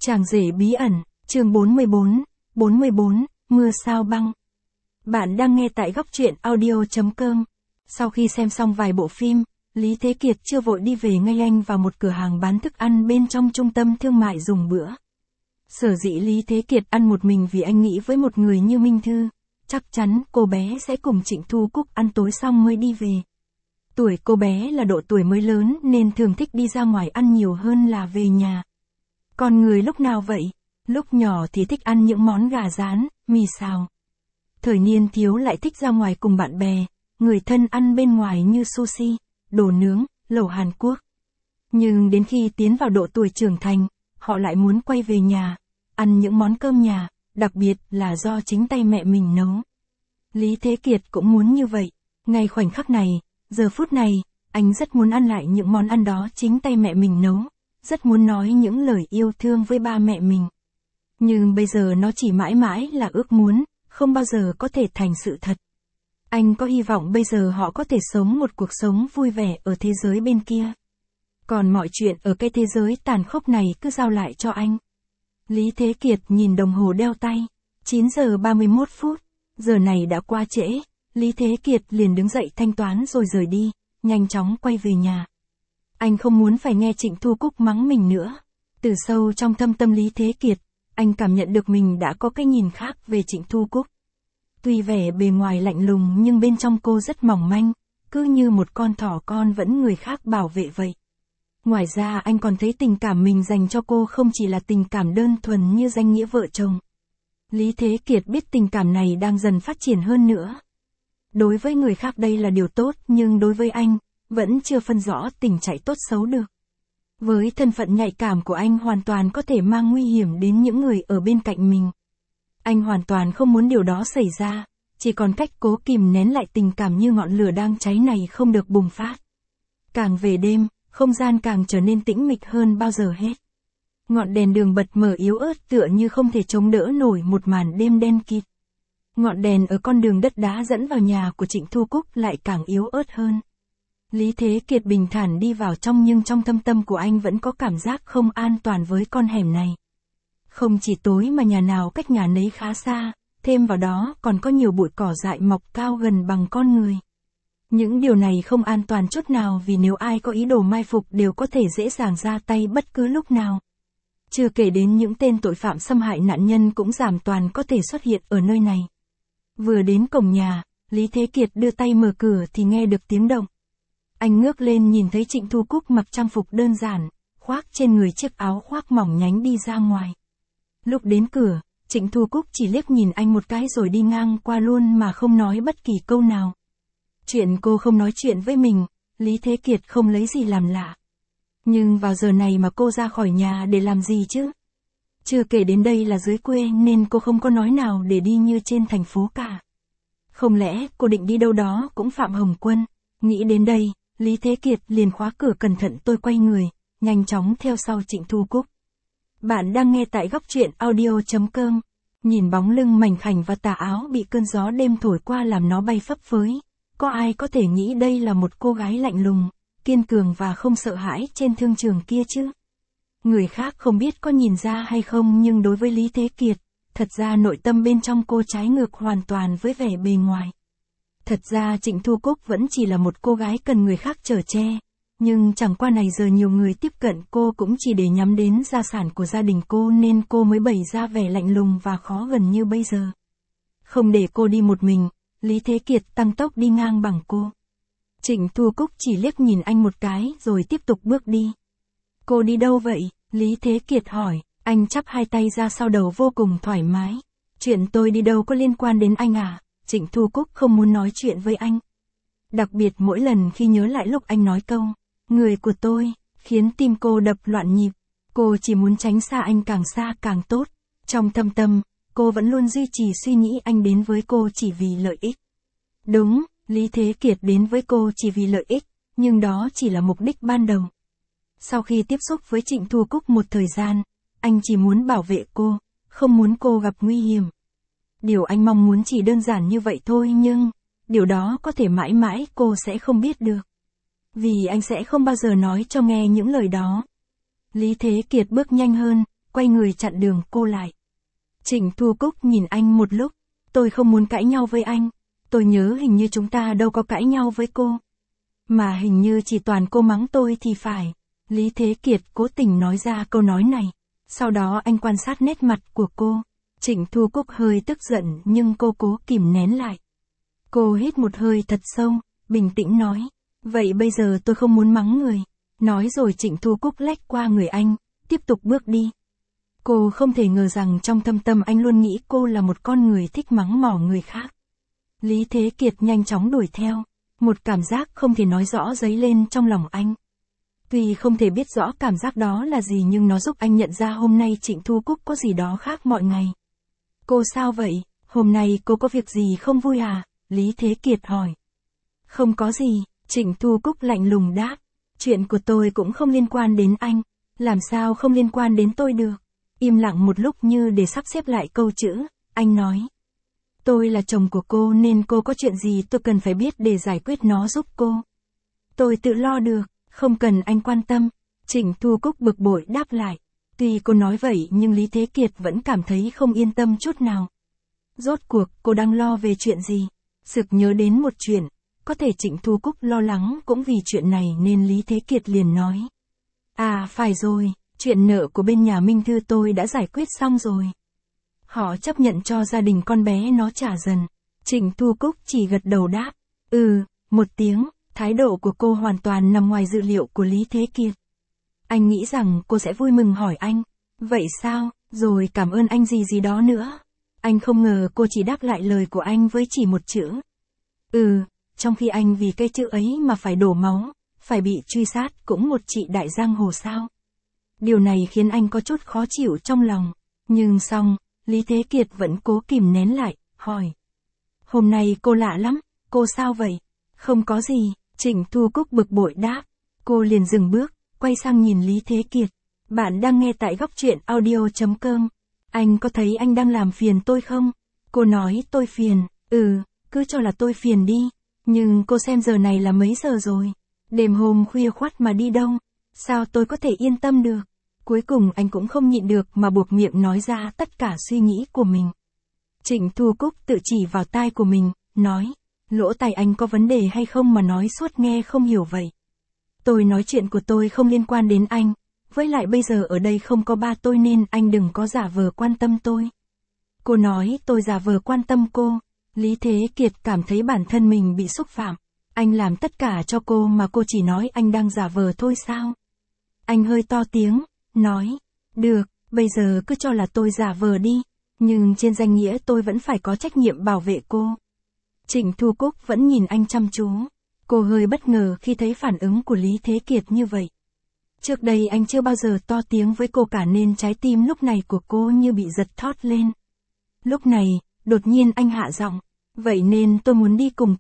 Chàng rể bí ẩn, chương 44, mưa sao băng. Bạn đang nghe tại góc truyện audio.com. Sau khi xem xong vài bộ phim, Lý Thế Kiệt chưa vội đi về ngay anh vào một cửa hàng bán thức ăn bên trong trung tâm thương mại dùng bữa. Sở dĩ Lý Thế Kiệt ăn một mình vì anh nghĩ với một người như Minh Thư, chắc chắn cô bé sẽ cùng Trịnh Thu Cúc ăn tối xong mới đi về. Tuổi cô bé là độ tuổi mới lớn nên thường thích đi ra ngoài ăn nhiều hơn là về nhà. Con người lúc nào vậy? Lúc nhỏ thì thích ăn những món gà rán, mì xào. Thời niên thiếu lại thích ra ngoài cùng bạn bè, người thân ăn bên ngoài như sushi, đồ nướng, lẩu Hàn Quốc. Nhưng đến khi tiến vào độ tuổi trưởng thành, họ lại muốn quay về nhà, ăn những món cơm nhà, đặc biệt là do chính tay mẹ mình nấu. Lý Thế Kiệt cũng muốn như vậy. Ngay khoảnh khắc này, giờ phút này, anh rất muốn ăn lại những món ăn đó chính tay mẹ mình nấu, rất muốn nói những lời yêu thương với ba mẹ mình. Nhưng bây giờ nó chỉ mãi mãi là ước muốn, không bao giờ có thể thành sự thật. Anh có hy vọng bây giờ họ có thể sống một cuộc sống vui vẻ ở thế giới bên kia. Còn mọi chuyện ở cái thế giới tàn khốc này cứ giao lại cho anh. Lý Thế Kiệt nhìn đồng hồ đeo tay, 9 giờ 31 phút, giờ này đã qua trễ, Lý Thế Kiệt liền đứng dậy thanh toán rồi rời đi, nhanh chóng quay về nhà. Anh không muốn phải nghe Trịnh Thu Cúc mắng mình nữa. Từ sâu trong thâm tâm Lý Thế Kiệt, anh cảm nhận được mình đã có cái nhìn khác về Trịnh Thu Cúc. Tuy vẻ bề ngoài lạnh lùng nhưng bên trong cô rất mỏng manh, cứ như một con thỏ con vẫn người khác bảo vệ vậy. Ngoài ra anh còn thấy tình cảm mình dành cho cô không chỉ là tình cảm đơn thuần như danh nghĩa vợ chồng. Lý Thế Kiệt biết tình cảm này đang dần phát triển hơn nữa. Đối với người khác đây là điều tốt nhưng đối với anh, vẫn chưa phân rõ tình chạy tốt xấu được. Với thân phận nhạy cảm của anh hoàn toàn có thể mang nguy hiểm đến những người ở bên cạnh mình. Anh hoàn toàn không muốn điều đó xảy ra, chỉ còn cách cố kìm nén lại tình cảm như ngọn lửa đang cháy này không được bùng phát. Càng về đêm, không gian càng trở nên tĩnh mịch hơn bao giờ hết. Ngọn đèn đường bật mở yếu ớt tựa như không thể chống đỡ nổi một màn đêm đen kịt. Ngọn đèn ở con đường đất đá dẫn vào nhà của Trịnh Thu Cúc lại càng yếu ớt hơn. Lý Thế Kiệt bình thản đi vào trong nhưng trong thâm tâm của anh vẫn có cảm giác không an toàn với con hẻm này. Không chỉ tối mà nhà nào cách nhà nấy khá xa, thêm vào đó còn có nhiều bụi cỏ dại mọc cao gần bằng con người. Những điều này không an toàn chút nào vì nếu ai có ý đồ mai phục đều có thể dễ dàng ra tay bất cứ lúc nào. Chưa kể đến những tên tội phạm xâm hại nạn nhân cũng giảm toàn có thể xuất hiện ở nơi này. Vừa đến cổng nhà, Lý Thế Kiệt đưa tay mở cửa thì nghe được tiếng động. Anh ngước lên nhìn thấy Trịnh Thu Cúc mặc trang phục đơn giản, khoác trên người chiếc áo khoác mỏng nhánh đi ra ngoài. Lúc đến cửa, Trịnh Thu Cúc chỉ liếc nhìn anh một cái rồi đi ngang qua luôn mà không nói bất kỳ câu nào. Chuyện cô không nói chuyện với mình, Lý Thế Kiệt không lấy gì làm lạ. Nhưng vào giờ này mà cô ra khỏi nhà để làm gì chứ? Chưa kể đến đây là dưới quê nên cô không có nói nào để đi như trên thành phố cả. Không lẽ cô định đi đâu đó cũng Phạm Hồng Quân? Nghĩ đến đây, Lý Thế Kiệt liền khóa cửa cẩn thận tôi quay người, nhanh chóng theo sau Trịnh Thu Cúc. Bạn đang nghe tại góc truyện audio.com. Nhìn bóng lưng mảnh khảnh và tà áo bị cơn gió đêm thổi qua làm nó bay phấp phới. Có ai có thể nghĩ đây là một cô gái lạnh lùng, kiên cường và không sợ hãi trên thương trường kia chứ? Người khác không biết có nhìn ra hay không nhưng đối với Lý Thế Kiệt, thật ra nội tâm bên trong cô trái ngược hoàn toàn với vẻ bề ngoài. Thật ra Trịnh Thu Cúc vẫn chỉ là một cô gái cần người khác chở che, nhưng chẳng qua này giờ nhiều người tiếp cận cô cũng chỉ để nhắm đến gia sản của gia đình cô nên cô mới bày ra vẻ lạnh lùng và khó gần như bây giờ. Không để cô đi một mình, Lý Thế Kiệt tăng tốc đi ngang bằng cô. Trịnh Thu Cúc chỉ liếc nhìn anh một cái rồi tiếp tục bước đi. Cô đi đâu vậy? Lý Thế Kiệt hỏi, anh chắp hai tay ra sau đầu vô cùng thoải mái. Chuyện tôi đi đâu có liên quan đến anh à? Trịnh Thu Cúc không muốn nói chuyện với anh. Đặc biệt mỗi lần khi nhớ lại lúc anh nói câu, người của tôi, khiến tim cô đập loạn nhịp. Cô chỉ muốn tránh xa anh càng xa càng tốt. Trong thâm tâm, cô vẫn luôn duy trì suy nghĩ anh đến với cô chỉ vì lợi ích. Đúng, Lý Thế Kiệt đến với cô chỉ vì lợi ích, nhưng đó chỉ là mục đích ban đầu. Sau khi tiếp xúc với Trịnh Thu Cúc một thời gian, anh chỉ muốn bảo vệ cô, không muốn cô gặp nguy hiểm. Điều anh mong muốn chỉ đơn giản như vậy thôi nhưng, điều đó có thể mãi mãi cô sẽ không biết được. Vì anh sẽ không bao giờ nói cho nghe những lời đó. Lý Thế Kiệt bước nhanh hơn, quay người chặn đường cô lại. Trịnh Thu Cúc nhìn anh một lúc, tôi không muốn cãi nhau với anh, tôi nhớ hình như chúng ta đâu có cãi nhau với cô. Mà hình như chỉ toàn cô mắng tôi thì phải. Lý Thế Kiệt cố tình nói ra câu nói này. Sau đó anh quan sát nét mặt của cô. Trịnh Thu Cúc hơi tức giận nhưng cô cố kìm nén lại. Cô hít một hơi thật sâu, bình tĩnh nói. Vậy bây giờ tôi không muốn mắng người. Nói rồi Trịnh Thu Cúc lách qua người anh, tiếp tục bước đi. Cô không thể ngờ rằng trong thâm tâm anh luôn nghĩ cô là một con người thích mắng mỏ người khác. Lý Thế Kiệt nhanh chóng đuổi theo. Một cảm giác không thể nói rõ dấy lên trong lòng anh. Tuy không thể biết rõ cảm giác đó là gì nhưng nó giúp anh nhận ra hôm nay Trịnh Thu Cúc có gì đó khác mọi ngày. Cô sao vậy? Hôm nay cô có việc gì không vui à? Lý Thế Kiệt hỏi. Không có gì, Trịnh Thu Cúc lạnh lùng đáp. Chuyện của tôi cũng không liên quan đến anh. Làm sao không liên quan đến tôi được? Im lặng một lúc như để sắp xếp lại câu chữ, anh nói. Tôi là chồng của cô nên cô có chuyện gì tôi cần phải biết để giải quyết nó giúp cô. Tôi tự lo được, không cần anh quan tâm. Trịnh Thu Cúc bực bội đáp lại. Tuy cô nói vậy nhưng Lý Thế Kiệt vẫn cảm thấy không yên tâm chút nào. Rốt cuộc cô đang lo về chuyện gì? Sực nhớ đến một chuyện, có thể Trịnh Thu Cúc lo lắng cũng vì chuyện này nên Lý Thế Kiệt liền nói. À phải rồi, chuyện nợ của bên nhà Minh Thư tôi đã giải quyết xong rồi. Họ chấp nhận cho gia đình con bé nó trả dần. Trịnh Thu Cúc chỉ gật đầu đáp. Một tiếng, thái độ của cô hoàn toàn nằm ngoài dự liệu của Lý Thế Kiệt. Anh nghĩ rằng cô sẽ vui mừng hỏi anh. Vậy sao, rồi cảm ơn anh gì gì đó nữa. Anh không ngờ cô chỉ đáp lại lời của anh với chỉ một chữ. Trong khi anh vì cái chữ ấy mà phải đổ máu, phải bị truy sát cũng một chị đại giang hồ sao. Điều này khiến anh có chút khó chịu trong lòng. Nhưng xong, Lý Thế Kiệt vẫn cố kìm nén lại, hỏi. Hôm nay cô lạ lắm, cô sao vậy? Không có gì, Trịnh Thu Cúc bực bội đáp. Cô liền dừng bước, quay sang nhìn Lý Thế Kiệt. Bạn đang nghe tại góc truyện audio.com. Anh có thấy anh đang làm phiền tôi không? Cô nói tôi phiền, cứ cho là tôi phiền đi. Nhưng cô xem giờ này là mấy giờ rồi? Đêm hôm khuya khoắt mà đi đâu? Sao tôi có thể yên tâm được? Cuối cùng anh cũng không nhịn được mà buộc miệng nói ra tất cả suy nghĩ của mình. Trịnh Thu Cúc tự chỉ vào tai của mình, nói. Lỗ tai anh có vấn đề hay không mà nói suốt nghe không hiểu vậy? Tôi nói chuyện của tôi không liên quan đến anh. Với lại bây giờ ở đây không có ba tôi nên anh đừng có giả vờ quan tâm tôi. Cô nói tôi giả vờ quan tâm cô. Lý Thế Kiệt cảm thấy bản thân mình bị xúc phạm. Anh làm tất cả cho cô mà cô chỉ nói anh đang giả vờ thôi sao? Anh hơi to tiếng, nói. Được, bây giờ cứ cho là tôi giả vờ đi. Nhưng trên danh nghĩa tôi vẫn phải có trách nhiệm bảo vệ cô. Trịnh Thu Cúc vẫn nhìn anh chăm chú. Cô hơi bất ngờ khi thấy phản ứng của Lý Thế Kiệt như vậy. Trước đây anh chưa bao giờ to tiếng với cô cả nên trái tim lúc này của cô như bị giật thót lên. Lúc này, đột nhiên anh hạ giọng. Vậy nên tôi muốn đi cùng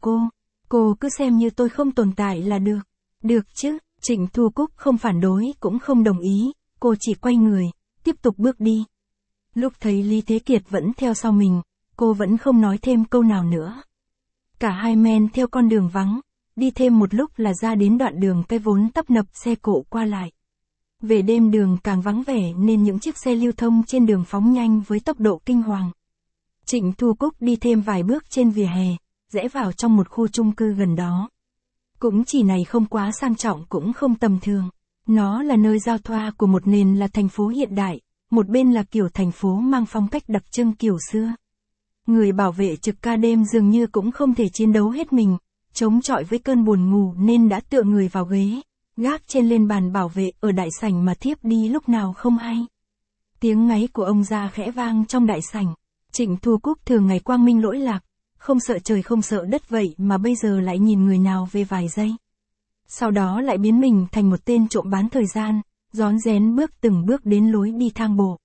cô cứ xem như tôi không tồn tại là được. Được chứ, Trịnh Thu Cúc không phản đối cũng không đồng ý, cô chỉ quay người, tiếp tục bước đi. Lúc thấy Lý Thế Kiệt vẫn theo sau mình, cô vẫn không nói thêm câu nào nữa. Cả hai men theo con đường vắng, đi thêm một lúc là ra đến đoạn đường cây vốn tấp nập xe cộ qua lại. Về đêm đường càng vắng vẻ nên những chiếc xe lưu thông trên đường phóng nhanh với tốc độ kinh hoàng. Trịnh Thu Cúc đi thêm vài bước trên vỉa hè, rẽ vào trong một khu chung cư gần đó. Cũng chỉ này không quá sang trọng cũng không tầm thường. Nó là nơi giao thoa của một nền là thành phố hiện đại, một bên là kiểu thành phố mang phong cách đặc trưng kiểu xưa. Người bảo vệ trực ca đêm dường như cũng không thể chiến đấu hết mình, chống chọi với cơn buồn ngủ nên đã tựa người vào ghế, gác trên lên bàn bảo vệ ở đại sảnh mà thiếp đi lúc nào không hay. Tiếng ngáy của ông ra khẽ vang trong đại sảnh. Trịnh Thu Cúc thường ngày quang minh lỗi lạc, không sợ trời không sợ đất vậy mà bây giờ lại nhìn người nào về vài giây. Sau đó lại biến mình thành một tên trộm bán thời gian, rón rén bước từng bước đến lối đi thang bộ.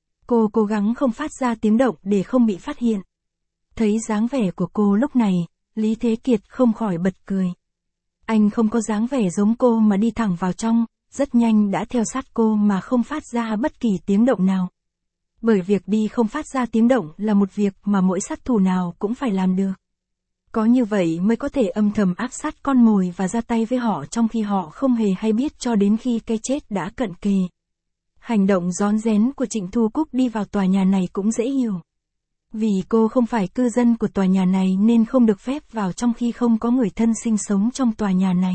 Cô cố gắng không phát ra tiếng động để không bị phát hiện. Thấy dáng vẻ của cô lúc này, Lý Thế Kiệt không khỏi bật cười. Anh không có dáng vẻ giống cô mà đi thẳng vào trong, rất nhanh đã theo sát cô mà không phát ra bất kỳ tiếng động nào. Bởi việc đi không phát ra tiếng động là một việc mà mỗi sát thủ nào cũng phải làm được. Có như vậy mới có thể âm thầm áp sát con mồi và ra tay với họ trong khi họ không hề hay biết cho đến khi cái chết đã cận kề. Hành động rón rén của Trịnh Thu Cúc đi vào tòa nhà này cũng dễ hiểu. Vì cô không phải cư dân của tòa nhà này nên không được phép vào trong khi không có người thân sinh sống trong tòa nhà này.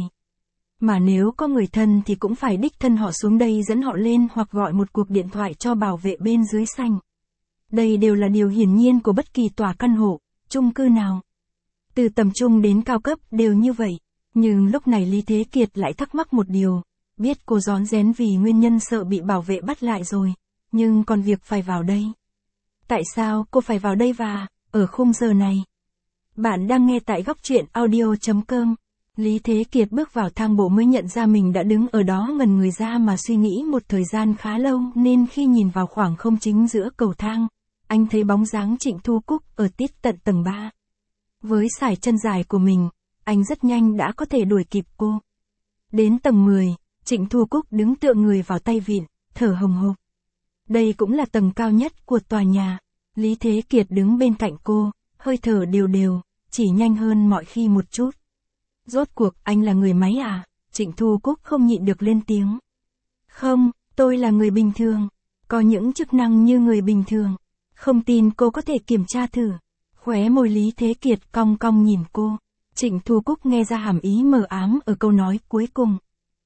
Mà nếu có người thân thì cũng phải đích thân họ xuống đây dẫn họ lên hoặc gọi một cuộc điện thoại cho bảo vệ bên dưới sảnh. Đây đều là điều hiển nhiên của bất kỳ tòa căn hộ, chung cư nào. Từ tầm trung đến cao cấp đều như vậy. Nhưng lúc này Lý Thế Kiệt lại thắc mắc một điều. Biết cô rón rén vì nguyên nhân sợ bị bảo vệ bắt lại rồi. Nhưng còn việc phải vào đây. Tại sao cô phải vào đây và, ở khung giờ này? Bạn đang nghe tại góc truyện audio.com. Lý Thế Kiệt bước vào thang bộ mới nhận ra mình đã đứng ở đó ngần người ra mà suy nghĩ một thời gian khá lâu nên khi nhìn vào khoảng không chính giữa cầu thang, anh thấy bóng dáng Trịnh Thu Cúc ở tít tận tầng 3. Với sải chân dài của mình, anh rất nhanh đã có thể đuổi kịp cô. Đến tầng 10, Trịnh Thu Cúc đứng tựa người vào tay vịn, thở hồng hộc. Đây cũng là tầng cao nhất của tòa nhà. Lý Thế Kiệt đứng bên cạnh cô, hơi thở đều đều, chỉ nhanh hơn mọi khi một chút. Rốt cuộc anh là người máy à? Trịnh Thu Cúc không nhịn được lên tiếng. Không, tôi là người bình thường. Có những chức năng như người bình thường. Không tin cô có thể kiểm tra thử. Khóe môi Lý Thế Kiệt cong cong nhìn cô. Trịnh Thu Cúc nghe ra hàm ý mờ ám ở câu nói cuối cùng.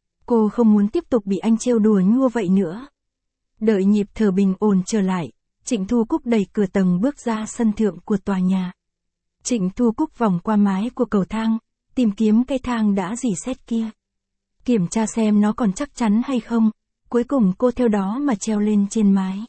Cô không muốn tiếp tục bị anh trêu đùa như vậy nữa. Đợi nhịp thở bình ổn trở lại, Trịnh Thu Cúc đẩy cửa tầng bước ra sân thượng của tòa nhà. Trịnh Thu Cúc vòng qua mái của cầu thang, tìm kiếm cây thang đã rỉ sét kia. Kiểm tra xem nó còn chắc chắn hay không, cuối cùng cô theo đó mà treo lên trên mái.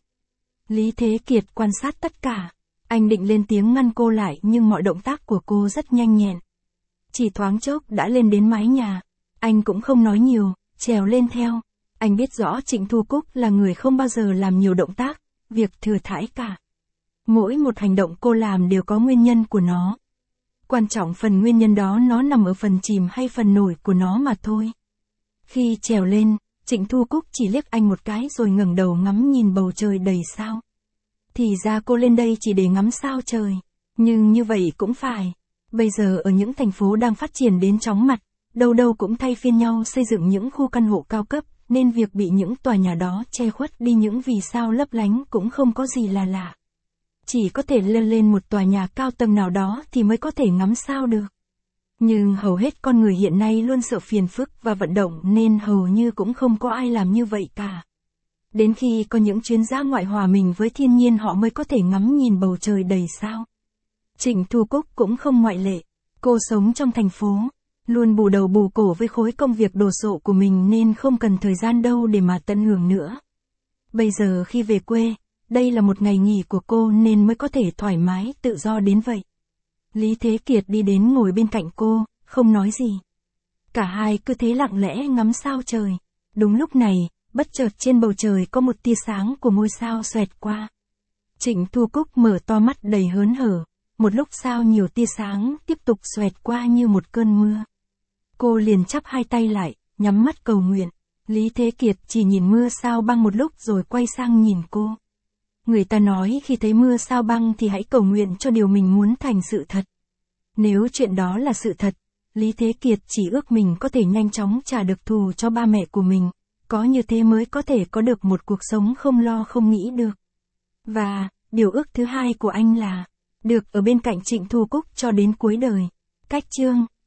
Lý Thế Kiệt quan sát tất cả, anh định lên tiếng ngăn cô lại nhưng mọi động tác của cô rất nhanh nhẹn. Chỉ thoáng chốc đã lên đến mái nhà, anh cũng không nói nhiều, trèo lên theo. Anh biết rõ Trịnh Thu Cúc là người không bao giờ làm nhiều động tác, việc thừa thãi cả. Mỗi một hành động cô làm đều có nguyên nhân của nó. Quan trọng phần nguyên nhân đó nó nằm ở phần chìm hay phần nổi của nó mà thôi. Khi trèo lên, Trịnh Thu Cúc chỉ liếc anh một cái rồi ngẩng đầu ngắm nhìn bầu trời đầy sao. Thì ra cô lên đây chỉ để ngắm sao trời. Nhưng như vậy cũng phải. Bây giờ ở những thành phố đang phát triển đến chóng mặt, đâu đâu cũng thay phiên nhau xây dựng những khu căn hộ cao cấp, nên việc bị những tòa nhà đó che khuất đi những vì sao lấp lánh cũng không có gì là lạ. Chỉ có thể lên một tòa nhà cao tầng nào đó thì mới có thể ngắm sao được. Nhưng hầu hết con người hiện nay luôn sợ phiền phức và vận động nên hầu như cũng không có ai làm như vậy cả. Đến khi có những chuyến dã ngoại hòa mình với thiên nhiên họ mới có thể ngắm nhìn bầu trời đầy sao. Trịnh Thu Cúc cũng không ngoại lệ. Cô sống trong thành phố, luôn bù đầu bù cổ với khối công việc đồ sộ của mình nên không cần thời gian đâu để mà tận hưởng nữa. Bây giờ khi về quê, đây là một ngày nghỉ của cô nên mới có thể thoải mái tự do đến vậy. Lý Thế Kiệt đi đến ngồi bên cạnh cô, không nói gì. Cả hai cứ thế lặng lẽ ngắm sao trời. Đúng lúc này, bất chợt trên bầu trời có một tia sáng của ngôi sao xoẹt qua. Trịnh Thu Cúc mở to mắt đầy hớn hở. Một lúc sau nhiều tia sáng tiếp tục xoẹt qua như một cơn mưa. Cô liền chắp hai tay lại, nhắm mắt cầu nguyện. Lý Thế Kiệt chỉ nhìn mưa sao băng một lúc rồi quay sang nhìn cô. Người ta nói khi thấy mưa sao băng thì hãy cầu nguyện cho điều mình muốn thành sự thật. Nếu chuyện đó là sự thật, Lý Thế Kiệt chỉ ước mình có thể nhanh chóng trả được thù cho ba mẹ của mình. Có như thế mới có thể có được một cuộc sống không lo không nghĩ được. Và, điều ước thứ hai của anh là được ở bên cạnh Trịnh Thu Cúc cho đến cuối đời. Cách chương